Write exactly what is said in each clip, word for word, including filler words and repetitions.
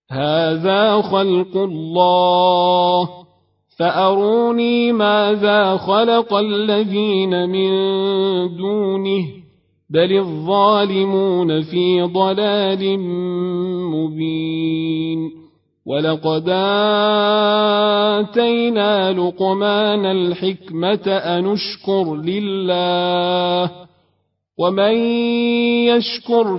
هذا خلق الله فأروني ماذا خلق الذين من دونه بل الظالمون في ضلال مبين ولقد آتينا لقمان الحكمة أن اشكر لله ومن يشكر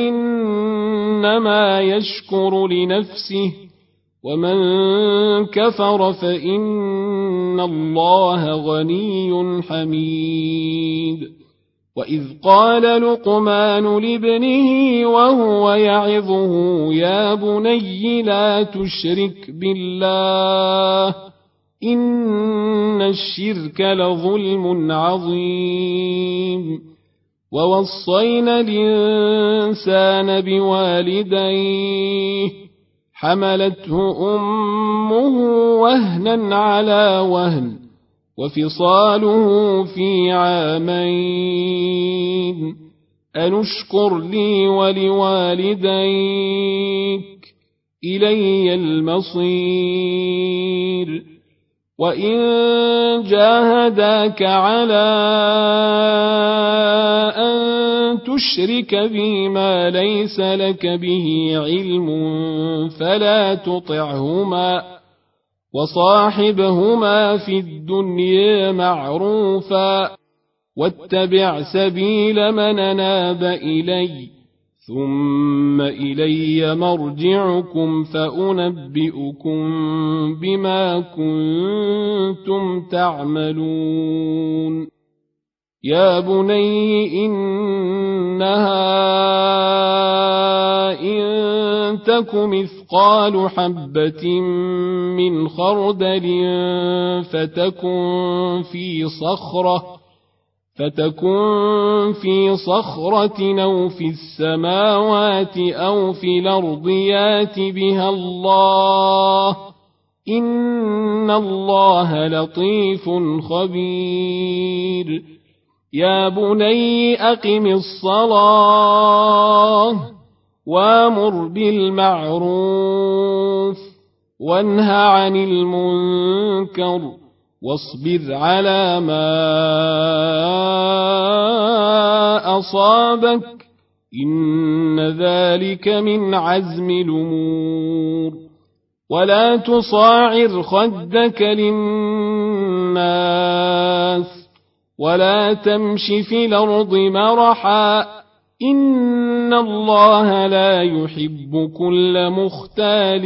فإنما يشكر لنفسه ومن كفر فإن الله غني حميد وإذ قال لقمان لابنه وهو يعظه يا بني لا تشرك بالله إن الشرك لظلم عظيم ووصينا الإنسان بوالديه حملته أمه وهنا على وهن وفصاله في عامين أن اشكر لي ولوالديك إلي المصير وإن جاهداك على أن تشرك بي ما ليس لك به علم فلا تطعهما وصاحبهما في الدنيا معروفا واتبع سبيل من أناب إلي ثم إلي مرجعكم فأنبئكم بما كنتم تعملون يا بني إنها إن تك مثقال حبة من خردل فتكن في صخرة فتكن في صخرة أو في السماوات أو في الأرض يات بها الله إن الله لطيف خبير يا بني أقم الصلاة وامر بالمعروف وانه عن المنكر واصبر على ما أصابك إن ذلك من عزم الأمور ولا تصاعر خدك للناس ولا تمش في الأرض مرحا إن الله لا يحب كل مختال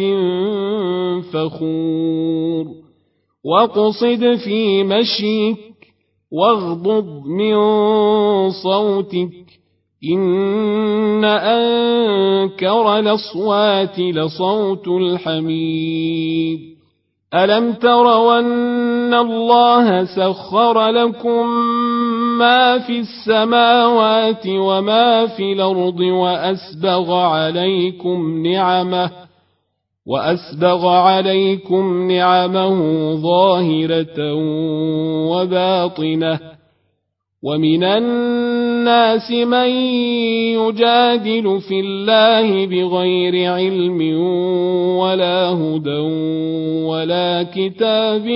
فخور واقصد في مشيك واغضض من صوتك إن أنكر الأصوات لصوت الحميد ألم تروا أن الله سخر لكم ما في السماوات وما في الأرض وأسبغ عليكم نعمه وأسبغ عليكم نعمه ظاهرة وباطنة ومن الناس من يجادل في الله بغير علم ولا هدى ولا كتاب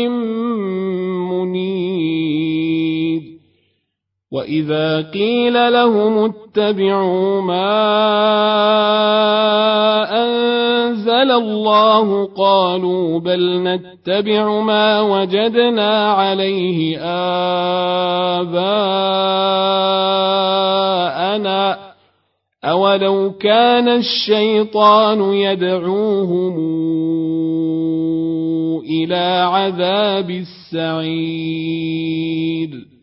منير وإذا قيل لهم اتبعوا ما أنزل الله قالوا بل نتبع ما وجدنا عليه آباءنا أولو كان الشيطان يدعوهم إلى عذاب السعير